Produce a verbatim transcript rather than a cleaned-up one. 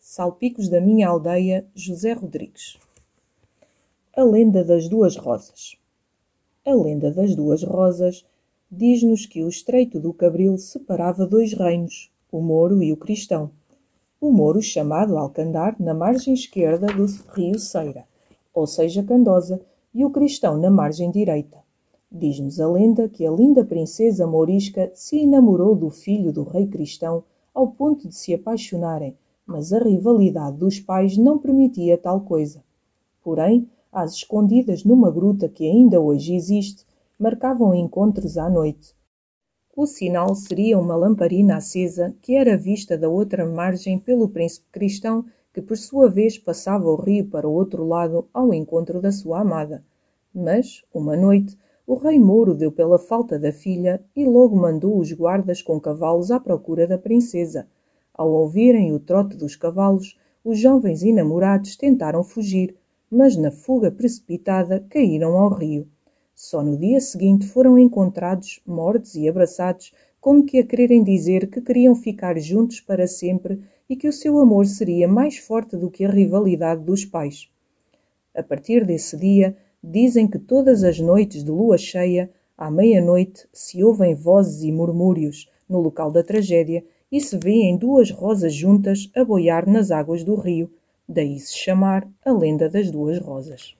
Salpicos da minha aldeia, José Rodrigues. A lenda das duas rosas. A lenda das duas rosas diz-nos que o Estreito do Cabril separava dois reinos, o Mouro e o Cristão. O Mouro chamado Alcandar, na margem esquerda do rio Ceira, ou seja, Candosa, e o Cristão na margem direita. Diz-nos a lenda que a linda princesa mourisca se enamorou do filho do rei cristão ao ponto de se apaixonarem, mas a rivalidade dos pais não permitia tal coisa. Porém, às escondidas numa gruta que ainda hoje existe, marcavam encontros à noite. O sinal seria uma lamparina acesa que era vista da outra margem pelo príncipe cristão, que por sua vez passava o rio para o outro lado ao encontro da sua amada. Mas, uma noite, o rei Mouro deu pela falta da filha e logo mandou os guardas com cavalos à procura da princesa. Ao ouvirem o trote dos cavalos, os jovens enamorados tentaram fugir, mas na fuga precipitada caíram ao rio. Só no dia seguinte foram encontrados, mortos e abraçados, como que a quererem dizer que queriam ficar juntos para sempre e que o seu amor seria mais forte do que a rivalidade dos pais. A partir desse dia, dizem que todas as noites de lua cheia, à meia-noite, se ouvem vozes e murmúrios no local da tragédia e se vêem duas rosas juntas a boiar nas águas do rio, daí se chamar a lenda das duas rosas.